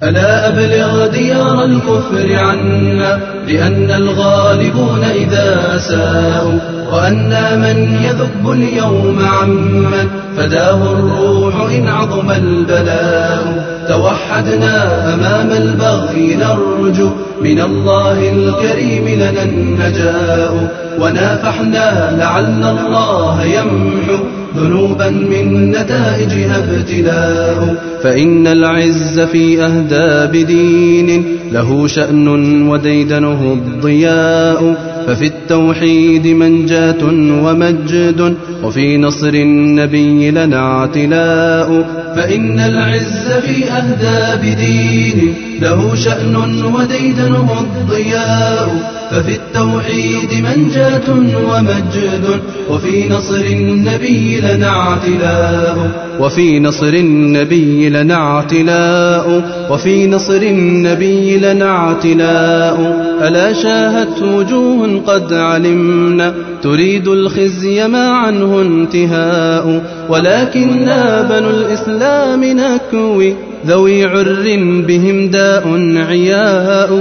ألا أبلغ ديار الكفر عنا لأن الغالبون إذا أساءوا، وأنا من يذب اليوم عمن فداه الروح إن عظم البلاء. توحدنا أمام البغي نرجو من الله الكريم لنا النجاء، ونافحنا لعل الله يمحو ذنوبا من نتائجها ابتلاء. فإن العز في أهداب دين له شأن وديدنه الضياء، ففي التوحيد منجاة ومجد وفي نصر النبي لنا اعتلاء. فإن العز في أهداب دين له شأن وديدنه الضياء، ففي التوحيد منجاة ومجد وفي نصر النبي لنا اعتلاء. وفي نصر النبي لنا اعتلاء. وفي نصر النبي لنا اعتلاء. ألا شاهت وجوه قد علمنا تريد الخزي ما عنه انتهاء، ولكننا بنو الإسلام نكوي ذوي عر بهم داء عياء.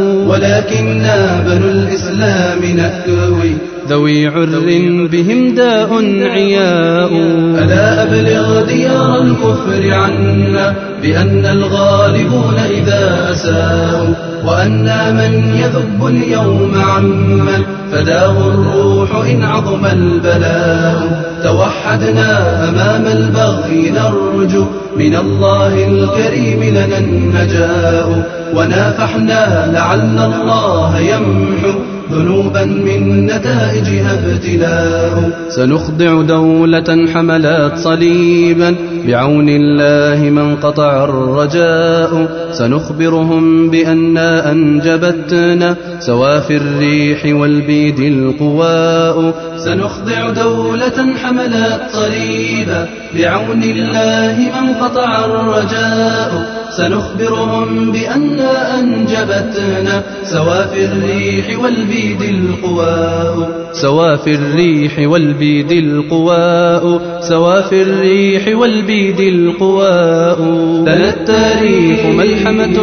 ولكننا بنو الإسلام نكوي ذوي عر بهم داء عياء. ألا أبلغ ديار الكفر عنا بأن الغالبون إذا أساءوا، وأنا من يذب اليوم عمن فداه الروح إن عظم البلاء. توحدنا أمام البغي نرجو من الله الكريم لنا النجاء، ونافحنا لعل الله يمحو ذنوبا من نتائجها ابتلاء. سنخضع دولة حملات صليبا بعون الله من قطع الرجاء، سنخبرهم بأننا أنجبتنا سوافي الريح والبيد القواء. سنخضع دولة حملات صليبا بعون الله من قطع الرجاء، سنخبرهم بأننا أنجبتنا سوافي الريح والبيد القواء. سوافي الريح والبيد القواء. سوافي الريح والبيد القواء. لنا التاريخ ملحمة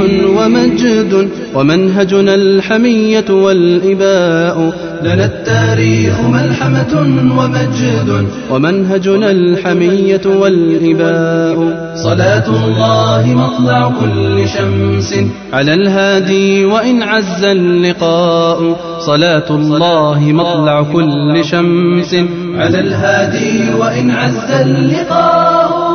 ومجد ومنهجنا الحمية والإباء. لنا التاريخ ملحمة ومجد ومنهجنا الحمية والإباء. صلاة الله مطلع كل شمس على الهادي وإن عز اللقاء. صلاة الله مطلع كل شمس على الهادي وإن عز اللقاء.